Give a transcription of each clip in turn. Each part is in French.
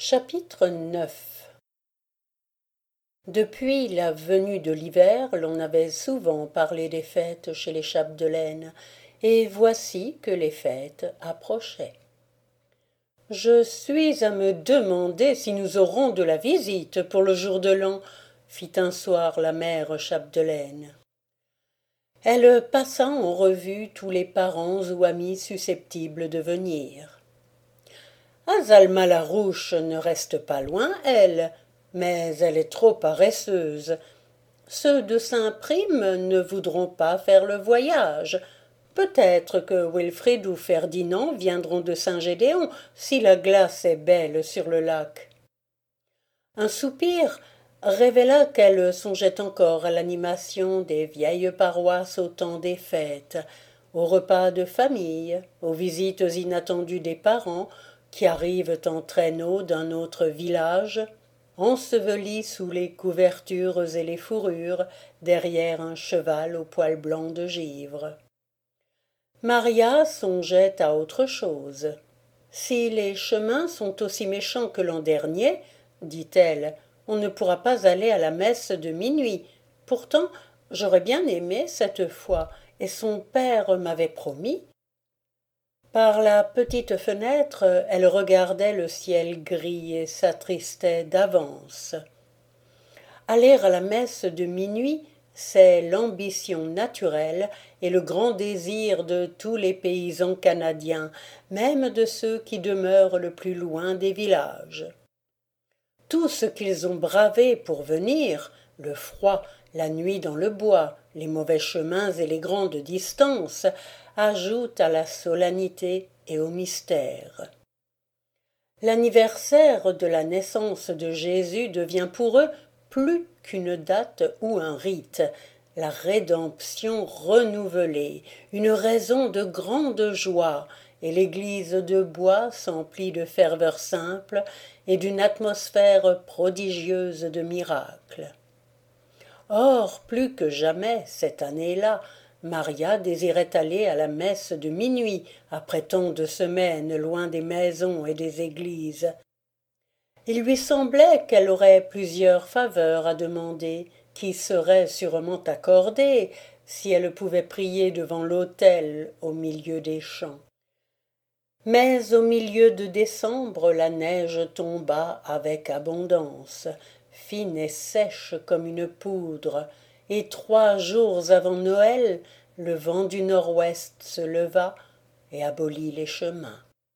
Chapitre 9. Depuis la venue de l'hiver, l'on avait souvent parlé des fêtes chez les Chapdelaine, et voici que les fêtes approchaient. Je suis à me demander si nous aurons de la visite pour le jour de l'an, fit un soir la mère Chapdelaine. Elle passa en revue tous les parents ou amis susceptibles de venir. Azalma Larouche ne reste pas loin, elle, mais elle est trop paresseuse. Ceux de Saint-Prime ne voudront pas faire le voyage. Peut-être que Wilfrid ou Ferdinand viendront de Saint-Gédéon, si la glace est belle sur le lac. Un soupir révéla qu'elle songeait encore à l'animation des vieilles paroisses au temps des fêtes, aux repas de famille, aux visites inattendues des parents, qui arrivent en traîneau d'un autre village, ensevelis sous les couvertures et les fourrures, derrière un cheval au poil blanc de givre. Maria songeait à autre chose. Si les chemins sont aussi méchants que l'an dernier, dit-elle, on ne pourra pas aller à la messe de minuit. Pourtant, j'aurais bien aimé cette fois, et son père m'avait promis. Par la petite fenêtre, elle regardait le ciel gris et s'attristait d'avance. Aller à la messe de minuit, c'est l'ambition naturelle et le grand désir de tous les paysans canadiens, même de ceux qui demeurent le plus loin des villages. Tout ce qu'ils ont bravé pour venir, le froid, la nuit dans le bois, les mauvais chemins et les grandes distances, ajoute à la solennité et au mystère. L'anniversaire de la naissance de Jésus devient pour eux plus qu'une date ou un rite, la rédemption renouvelée, une raison de grande joie, et l'église de bois s'emplit de ferveur simple et d'une atmosphère prodigieuse de miracles. Or, plus que jamais, cette année-là, Maria désirait aller à la messe de minuit, après tant de semaines loin des maisons et des églises. Il lui semblait qu'elle aurait plusieurs faveurs à demander, qui seraient sûrement accordées, si elle pouvait prier devant l'autel au milieu des champs. Mais au milieu de décembre, la neige tomba avec abondance, fine et sèche comme une poudre, et 3 jours avant Noël, le vent du nord-ouest se leva et abolit les chemins.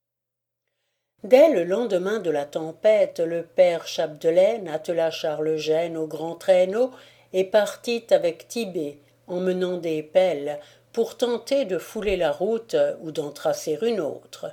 Dès le lendemain de la tempête, le père Chapdelaine attela Charles Gênes au grand traîneau et partit avec Tit'Bé, emmenant des pelles, pour tenter de fouler la route ou d'en tracer une autre.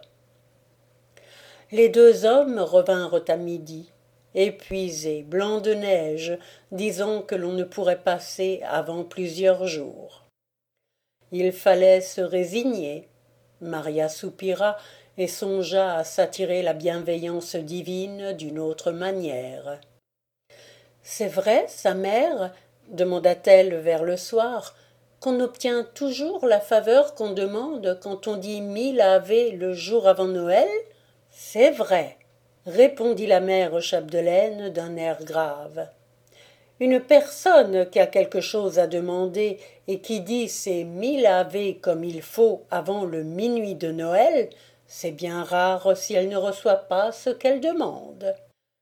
Les 2 hommes revinrent à midi, épuisés, blancs de neige, disant que l'on ne pourrait passer avant plusieurs jours. Il fallait se résigner. Maria soupira et songea à s'attirer la bienveillance divine d'une autre manière. « C'est vrai, sa mère, demanda-t-elle vers le soir, qu'on obtient toujours la faveur qu'on demande quand on dit 1000 Ave le jour avant Noël? C'est vrai, répondit la mère Chapdelaine d'un air grave. Une personne qui a quelque chose à demander et qui dit ses 1000 Ave comme il faut avant le minuit de Noël, c'est bien rare si elle ne reçoit pas ce qu'elle demande.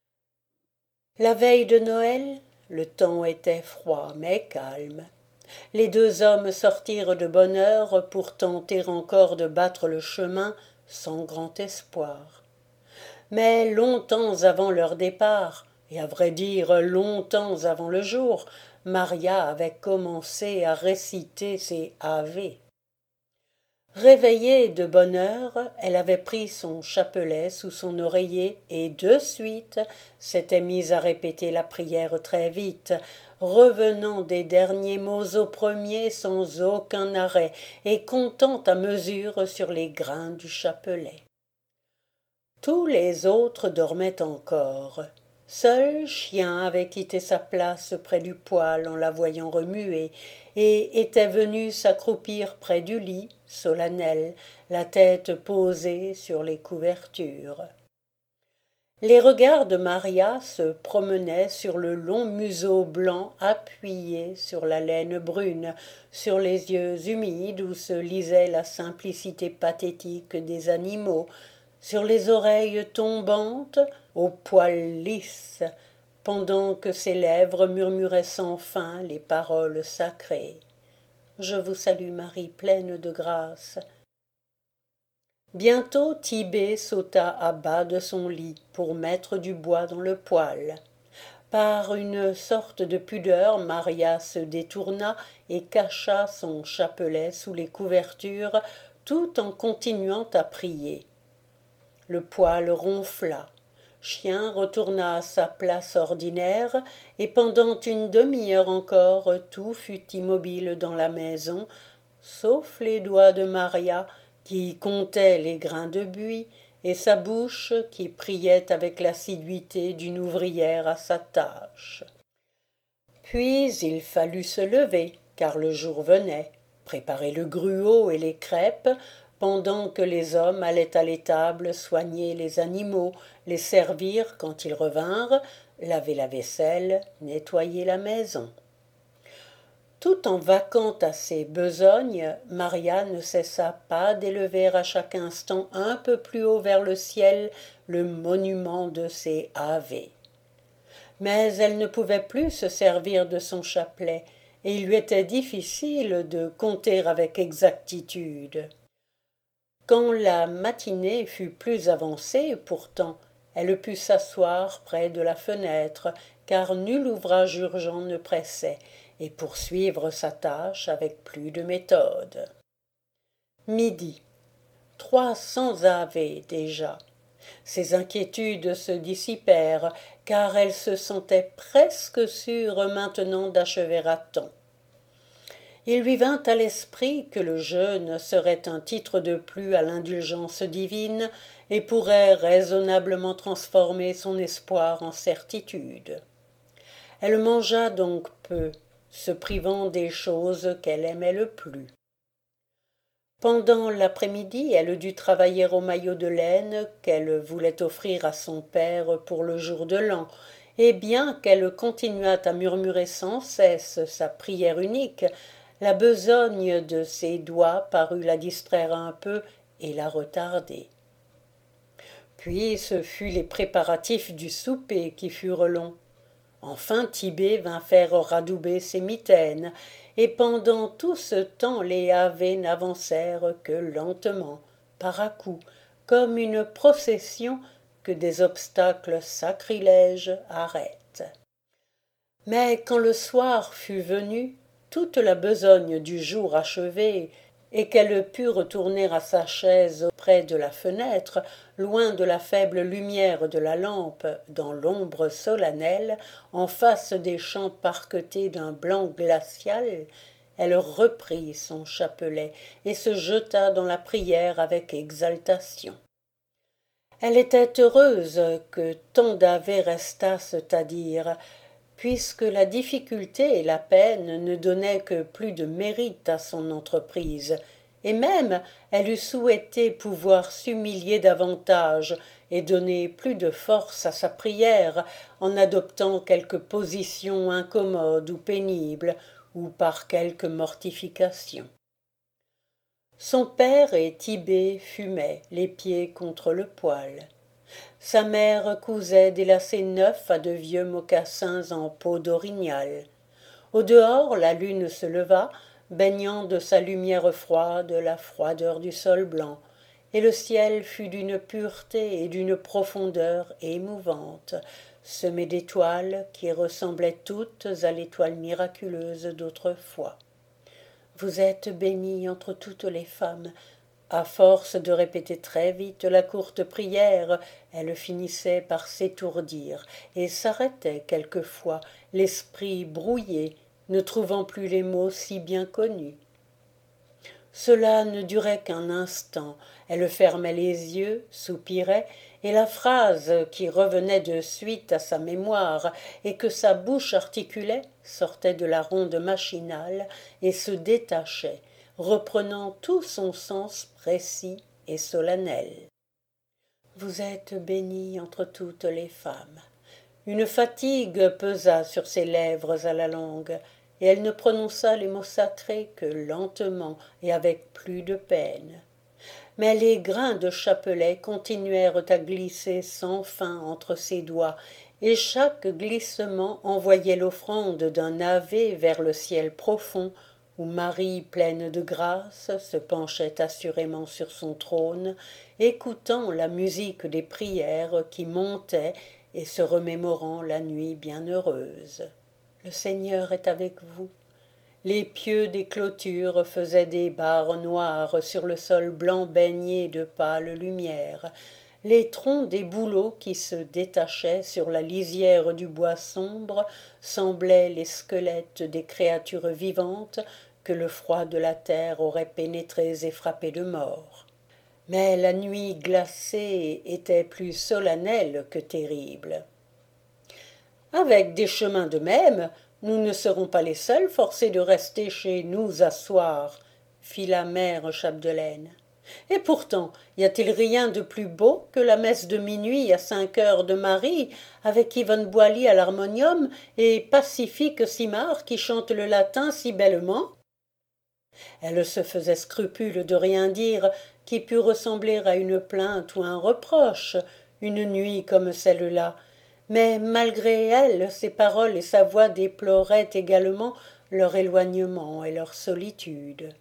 La veille de Noël, le temps était froid mais calme. Les 2 hommes sortirent de bonne heure pour tenter encore de battre le chemin sans grand espoir. Mais longtemps avant leur départ, et à vrai dire longtemps avant le jour, Maria avait commencé à réciter ses Ave. Réveillée de bonne heure, elle avait pris son chapelet sous son oreiller et de suite s'était mise à répéter la prière très vite, revenant des derniers mots au premier sans aucun arrêt et comptant à mesure sur les grains du chapelet. Tous les autres dormaient encore. Seul Chien avait quitté sa place près du poêle en la voyant remuer, et était venu s'accroupir près du lit, solennel, la tête posée sur les couvertures. Les regards de Maria se promenaient sur le long museau blanc appuyé sur la laine brune, sur les yeux humides où se lisait la simplicité pathétique des animaux, sur les oreilles tombantes aux poils lisses, pendant que ses lèvres murmuraient sans fin les paroles sacrées. Je vous salue Marie, pleine de grâce. Bientôt Tit'Bé sauta à bas de son lit pour mettre du bois dans le poêle. Par une sorte de pudeur, Maria se détourna et cacha son chapelet sous les couvertures, tout en continuant à prier. Le poêle ronfla. Chien retourna à sa place ordinaire, et pendant une demi-heure encore tout fut immobile dans la maison, sauf les doigts de Maria, qui comptait les grains de buis, et sa bouche qui priait avec l'assiduité d'une ouvrière à sa tâche. Puis il fallut se lever, car le jour venait, préparer le gruau et les crêpes, pendant que les hommes allaient à l'étable soigner les animaux, les servir quand ils revinrent, laver la vaisselle, nettoyer la maison. Tout en vaquant à ses besognes, Maria ne cessa pas d'élever à chaque instant un peu plus haut vers le ciel le monument de ses Ave. Mais elle ne pouvait plus se servir de son chapelet, et il lui était difficile de compter avec exactitude. Quand la matinée fut plus avancée, pourtant, elle put s'asseoir près de la fenêtre, car nul ouvrage urgent ne pressait, et poursuivre sa tâche avec plus de méthode. Midi. 300 ave déjà. Ses inquiétudes se dissipèrent, car elle se sentait presque sûre maintenant d'achever à temps. Il lui vint à l'esprit que le jeûne serait un titre de plus à l'indulgence divine et pourrait raisonnablement transformer son espoir en certitude. Elle mangea donc peu, se privant des choses qu'elle aimait le plus. Pendant l'après-midi, elle dut travailler au maillot de laine qu'elle voulait offrir à son père pour le jour de l'an, et bien qu'elle continuât à murmurer sans cesse sa prière unique, la besogne de ses doigts parut la distraire un peu et la retarder. Puis ce fut les préparatifs du souper qui furent longs. Enfin Tit'Bé vint faire radouber ses mitaines, et pendant tout ce temps les ave n'avancèrent que lentement, par à coups, comme une procession que des obstacles sacrilèges arrêtent. Mais quand le soir fut venu, toute la besogne du jour achevée, et qu'elle put retourner à sa chaise près de la fenêtre, loin de la faible lumière de la lampe, dans l'ombre solennelle, en face des champs parquetés d'un blanc glacial, elle reprit son chapelet et se jeta dans la prière avec exaltation. Elle était heureuse que tant d'ave restassent à dire, puisque la difficulté et la peine ne donnaient que plus de mérite à son entreprise, et même elle eût souhaité pouvoir s'humilier davantage et donner plus de force à sa prière en adoptant quelque position incommode ou pénible, ou par quelque mortification. Son père et Tit'Bé fumaient, les pieds contre le poêle. Sa mère cousait des lacets neufs à de vieux mocassins en peau d'orignal. Au dehors, la lune se leva, baignant de sa lumière froide la froideur du sol blanc, et le ciel fut d'une pureté et d'une profondeur émouvantes, semé d'étoiles qui ressemblaient toutes à l'étoile miraculeuse d'autrefois. Vous êtes bénie entre toutes les femmes. À force de répéter très vite la courte prière, elle finissait par s'étourdir et s'arrêtait quelquefois, l'esprit brouillé, ne trouvant plus les mots si bien connus. Cela ne durait qu'un instant. Elle fermait les yeux, soupirait, et la phrase qui revenait de suite à sa mémoire et que sa bouche articulait sortait de la ronde machinale et se détachait, reprenant tout son sens précis et solennel. Vous êtes bénie entre toutes les femmes. Une fatigue pesa sur ses lèvres à la longue, et elle ne prononça les mots sacrés que lentement et avec plus de peine. Mais les grains de chapelet continuèrent à glisser sans fin entre ses doigts, et chaque glissement envoyait l'offrande d'un ave vers le ciel profond, où Marie, pleine de grâce, se penchait assurément sur son trône, écoutant la musique des prières qui montaient et se remémorant la nuit bienheureuse. Le Seigneur est avec vous. Les pieux des clôtures faisaient des barres noires sur le sol blanc baigné de pâle lumière. Les troncs des bouleaux qui se détachaient sur la lisière du bois sombre semblaient les squelettes des créatures vivantes que le froid de la terre aurait pénétrées et frappées de mort. Mais la nuit glacée était plus solennelle que terrible. Avec des chemins de même, nous ne serons pas les seuls forcés de rester chez nous à soir, fit la mère Chapdelaine. Et pourtant, y a-t-il rien de plus beau que la messe de minuit à 5 heures de Marie, avec Yvonne Boilly à l'harmonium et Pacifique Simard qui chante le latin si bellement? Elle se faisait scrupule de rien dire qui pût ressembler à une plainte ou un reproche, une nuit comme celle-là, mais malgré elle, ses paroles et sa voix déploraient également leur éloignement et leur solitude.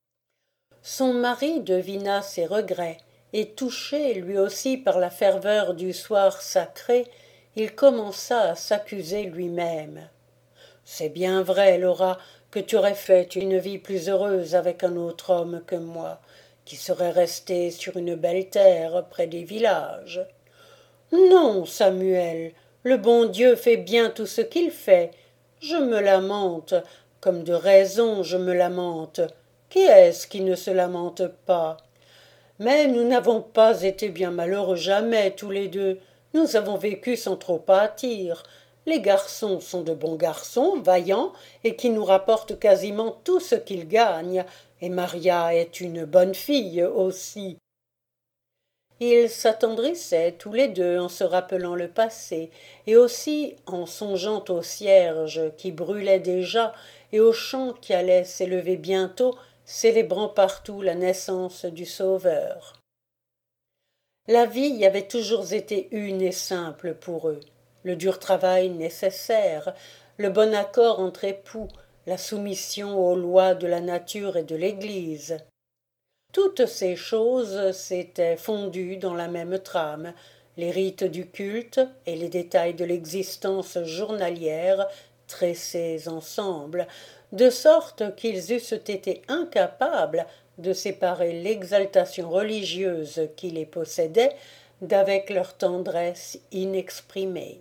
Son mari devina ses regrets, et touché lui aussi par la ferveur du soir sacré, il commença à s'accuser lui-même. « C'est bien vrai, Laura, que tu aurais fait une vie plus heureuse avec un autre homme que moi, qui serait resté sur une belle terre près des villages. » « Non, Samuel, le bon Dieu fait bien tout ce qu'il fait. Je me lamente, comme de raison je me lamente. Qui est-ce qui ne se lamente pas? Mais nous n'avons pas été bien malheureux jamais, tous les deux. Nous avons vécu sans trop pâtir. Les garçons sont de bons garçons, vaillants, et qui nous rapportent quasiment tout ce qu'ils gagnent, et Maria est une bonne fille aussi. » Ils s'attendrissaient tous les deux en se rappelant le passé, et aussi en songeant au cierge qui brûlait déjà et au chant qui allait s'élever bientôt, célébrant partout la naissance du Sauveur. La vie y avait toujours été une et simple pour eux, le dur travail nécessaire, le bon accord entre époux, la soumission aux lois de la nature et de l'Église. Toutes ces choses s'étaient fondues dans la même trame, les rites du culte et les détails de l'existence journalière tressés ensemble, de sorte qu'ils eussent été incapables de séparer l'exaltation religieuse qui les possédait d'avec leur tendresse inexprimée.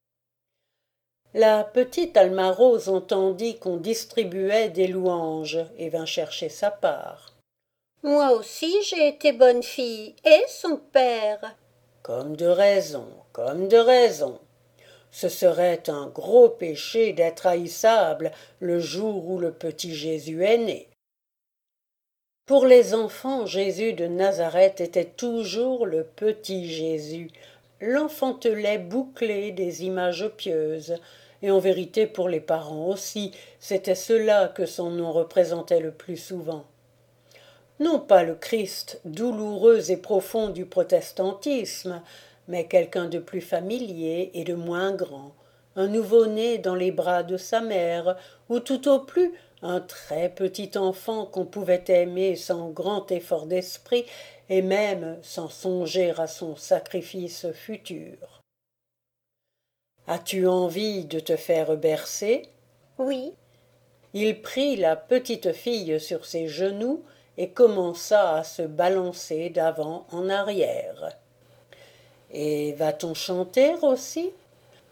La petite Alma Rose entendit qu'on distribuait des louanges et vint chercher sa part. « Moi aussi j'ai été bonne fille, et son père. »« Comme de raison, comme de raison. Ce serait un gros péché d'être haïssable le jour où le petit Jésus est né. » Pour les enfants, Jésus de Nazareth était toujours le petit Jésus, l'enfantelet bouclé des images pieuses, et en vérité pour les parents aussi, c'était cela que son nom représentait le plus souvent. Non pas le Christ douloureux et profond du protestantisme, mais quelqu'un de plus familier et de moins grand, un nouveau-né dans les bras de sa mère, ou tout au plus un très petit enfant qu'on pouvait aimer sans grand effort d'esprit et même sans songer à son sacrifice futur. « As-tu envie de te faire bercer ?» ?»« Oui. » Il prit la petite fille sur ses genoux et commença à se balancer d'avant en arrière. « Et va-t-on chanter aussi ?»« Oui. »«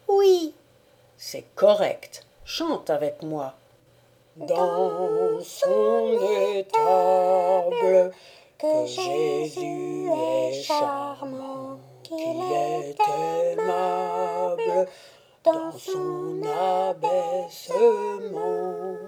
C'est correct. Chante avec moi. » Dans son étable, que Jésus est charmant, qu'il est aimable dans son abaissement.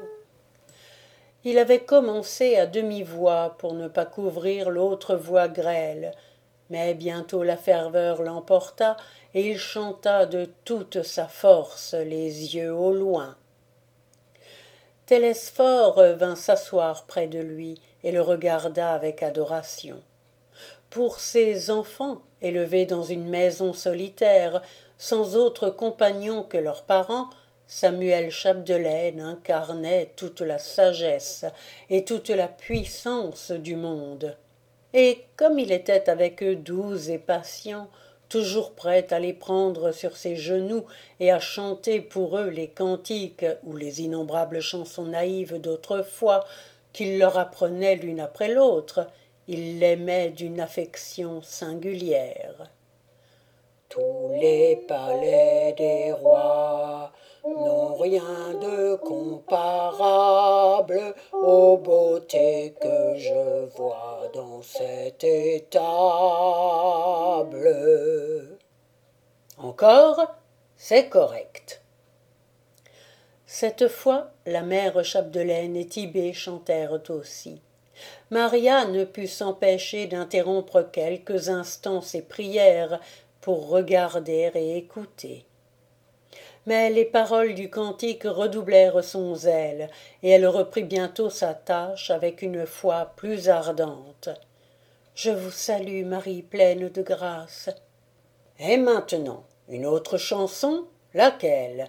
Il avait commencé à demi-voix pour ne pas couvrir l'autre voix grêle. Mais bientôt la ferveur l'emporta, et il chanta de toute sa force, les yeux au loin. Télesphore vint s'asseoir près de lui et le regarda avec adoration. Pour ces enfants, élevés dans une maison solitaire, sans autre compagnon que leurs parents, Samuel Chapdelaine incarnait toute la sagesse et toute la puissance du monde. Et comme il était avec eux doux et patient, toujours prêt à les prendre sur ses genoux et à chanter pour eux les cantiques ou les innombrables chansons naïves d'autrefois qu'il leur apprenait l'une après l'autre, il l'aimait d'une affection singulière. Tous les palais des rois n'ont rien de comparable aux beautés que je vois dans cette étable. Encore, c'est correct. Cette fois, la mère Chapdelaine et Tit'Bé chantèrent aussi. Maria ne put s'empêcher d'interrompre quelques instants ses prières pour regarder et écouter. Mais les paroles du cantique redoublèrent son zèle, et elle reprit bientôt sa tâche avec une foi plus ardente. « Je vous salue, Marie pleine de grâce. » « Et maintenant, une autre chanson? Laquelle ?»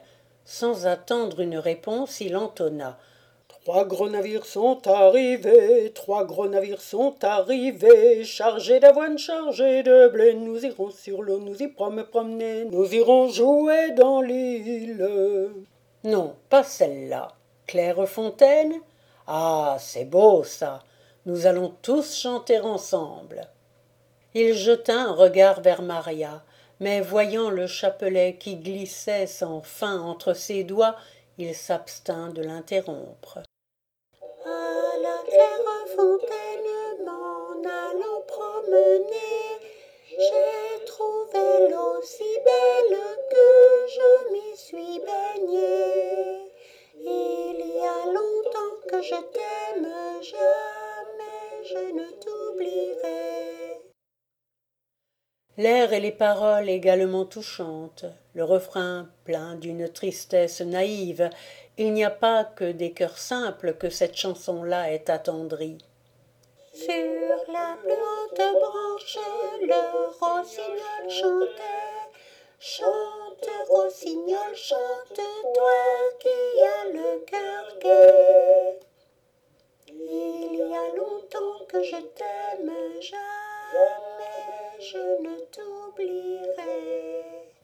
Sans attendre une réponse, il entonna. Trois gros navires sont arrivés, trois gros navires sont arrivés, chargés d'avoine, chargés de blé. Nous irons sur l'eau, nous y promener, nous irons jouer dans l'île. Non, pas celle-là. Clairefontaine? Ah, c'est beau ça. Nous allons tous chanter ensemble. Il jeta un regard vers Maria, mais voyant le chapelet qui glissait sans fin entre ses doigts, il s'abstint de l'interrompre. À la Clairefontaine, m'en allant promener, j'ai trouvé l'eau si belle que je m'y suis baignée. Il y a longtemps que je t'aime, jamais je ne t'oublierai. L'air et les paroles également touchantes, le refrain plein d'une tristesse naïve. Il n'y a pas que des cœurs simples que cette chanson-là est attendrie. Sur la plus haute branche, le rossignol chantait. Chante, rossignol, chante, toi qui as le cœur gai. Il y a longtemps que je t'aime, jamais je ne t'oublierai.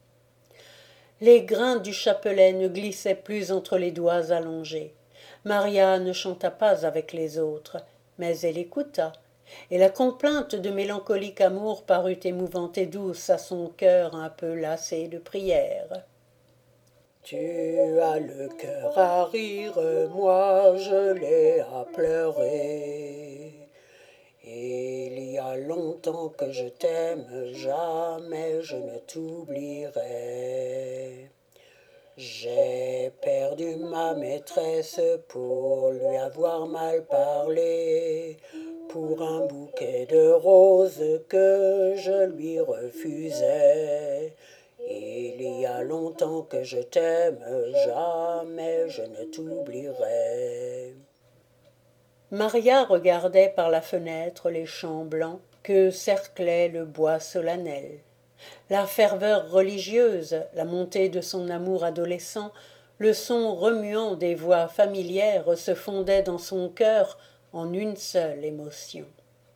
Les grains du chapelet ne glissaient plus entre les doigts allongés. Maria ne chanta pas avec les autres, mais elle écouta, et la complainte de mélancolique amour parut émouvante et douce à son cœur un peu lassé de prière. Tu as le cœur à rire, moi je l'ai à pleurer. Il y a longtemps que je t'aime, jamais je ne t'oublierai. J'ai perdu ma maîtresse pour lui avoir mal parlé, pour un bouquet de roses que je lui refusais. Il y a longtemps que je t'aime, jamais je ne t'oublierai. Maria regardait par la fenêtre les champs blancs que cerclait le bois solennel. La ferveur religieuse, la montée de son amour adolescent, le son remuant des voix familières se fondaient dans son cœur en une seule émotion.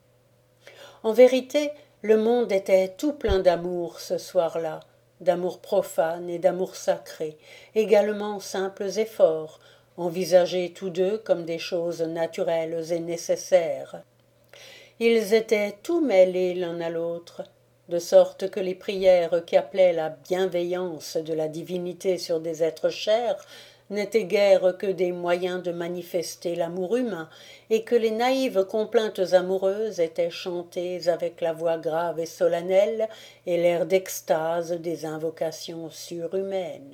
En vérité, le monde était tout plein d'amour ce soir-là, d'amour profane et d'amour sacré, également simples et forts, envisagés tous deux comme des choses naturelles et nécessaires. Ils étaient tout mêlés l'un à l'autre, de sorte que les prières qui appelaient la bienveillance de la divinité sur des êtres chers n'étaient guère que des moyens de manifester l'amour humain, et que les naïves complaintes amoureuses étaient chantées avec la voix grave et solennelle et l'air d'extase des invocations surhumaines.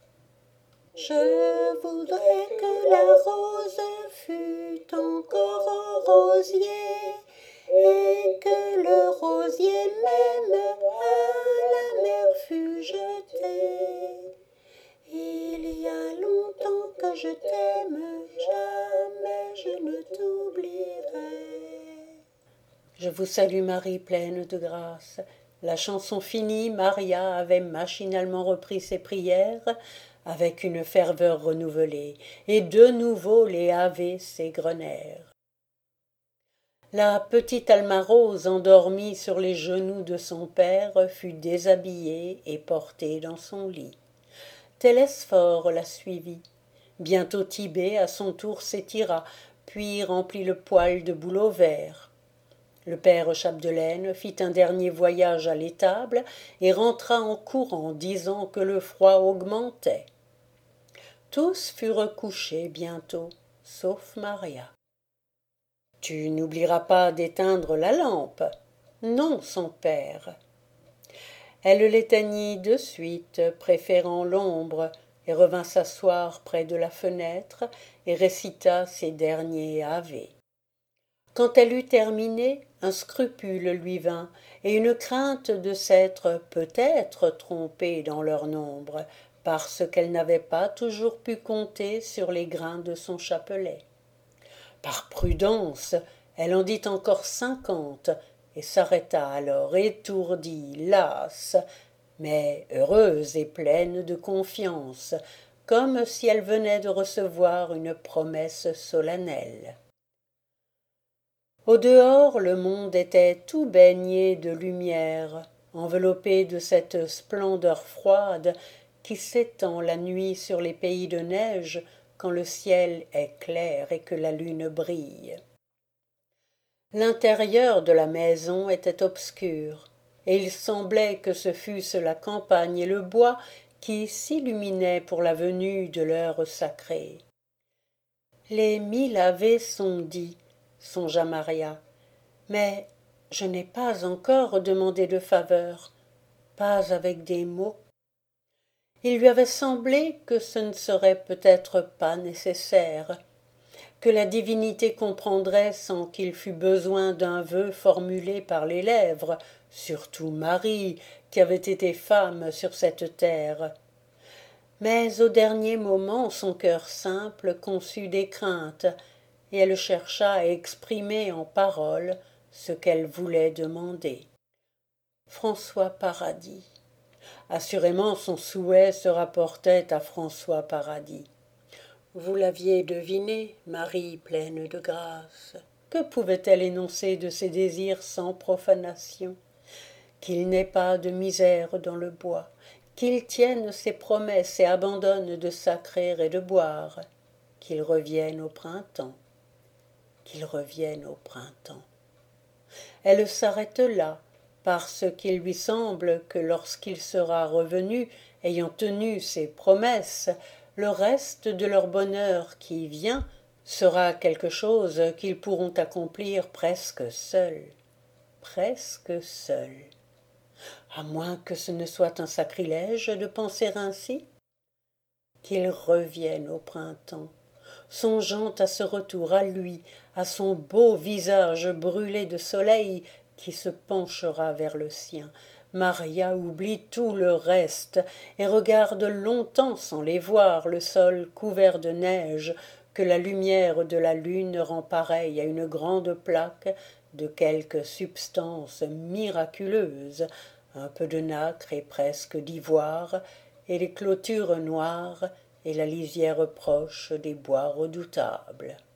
Je voudrais que la rose fût encore en rosier, et que le rosier même à la mer fut jeté. Il y a longtemps que je t'aime, jamais je ne t'oublierai. Je vous salue Marie, pleine de grâce. La chanson finie, Maria avait machinalement repris ses prières avec une ferveur renouvelée, et de nouveau les ave s'égrenèrent. La petite Alma Rose, endormie sur les genoux de son père, fut déshabillée et portée dans son lit. Télesphore la suivit. Bientôt Tibée à son tour s'étira, puis remplit le poêle de bouleau vert. Le père Chapdelaine fit un dernier voyage à l'étable et rentra en courant, disant que le froid augmentait. Tous furent couchés bientôt, sauf Maria. « Tu n'oublieras pas d'éteindre la lampe ?» ?»« Non, son père. » Elle l'éteignit de suite, préférant l'ombre, et revint s'asseoir près de la fenêtre et récita ses derniers ave. Quand elle eut terminé, un scrupule lui vint, et une crainte de s'être peut-être trompée dans leur nombre, parce qu'elle n'avait pas toujours pu compter sur les grains de son chapelet. Par prudence, elle en dit encore 50, et s'arrêta alors étourdie, lasse, mais heureuse et pleine de confiance, comme si elle venait de recevoir une promesse solennelle. Au dehors, le monde était tout baigné de lumière, enveloppé de cette splendeur froide qui s'étend la nuit sur les pays de neige quand le ciel est clair et que la lune brille. L'intérieur de la maison était obscur, et il semblait que ce fussent la campagne et le bois qui s'illuminaient pour la venue de l'heure sacrée. Les 1000 ave sont dits, songea Maria, mais je n'ai pas encore demandé de faveur, pas avec des mots. Il lui avait semblé que ce ne serait peut-être pas nécessaire, que la divinité comprendrait sans qu'il fût besoin d'un vœu formulé par les lèvres, surtout Marie, qui avait été femme sur cette terre. Mais au dernier moment son cœur simple conçut des craintes, et elle chercha à exprimer en paroles ce qu'elle voulait demander. François Paradis. Assurément son souhait se rapportait à François Paradis. Vous l'aviez deviné, Marie pleine de grâce. Que pouvait-elle énoncer de ses désirs sans profanation? Qu'il n'ait pas de misère dans le bois, qu'il tienne ses promesses et abandonne de sacrer et de boire, qu'il revienne au printemps, qu'il revienne au printemps. Elle s'arrête là, parce qu'il lui semble que lorsqu'il sera revenu, ayant tenu ses promesses, le reste de leur bonheur qui vient sera quelque chose qu'ils pourront accomplir presque seuls. Presque seuls. À moins que ce ne soit un sacrilège de penser ainsi? Qu'il revienne au printemps, songeant à ce retour à lui, à son beau visage brûlé de soleil qui se penchera vers le sien. Maria oublie tout le reste et regarde longtemps sans les voir le sol couvert de neige que la lumière de la lune rend pareil à une grande plaque de quelque substance miraculeuse, un peu de nacre et presque d'ivoire, et les clôtures noires et la lisière proche des bois redoutables.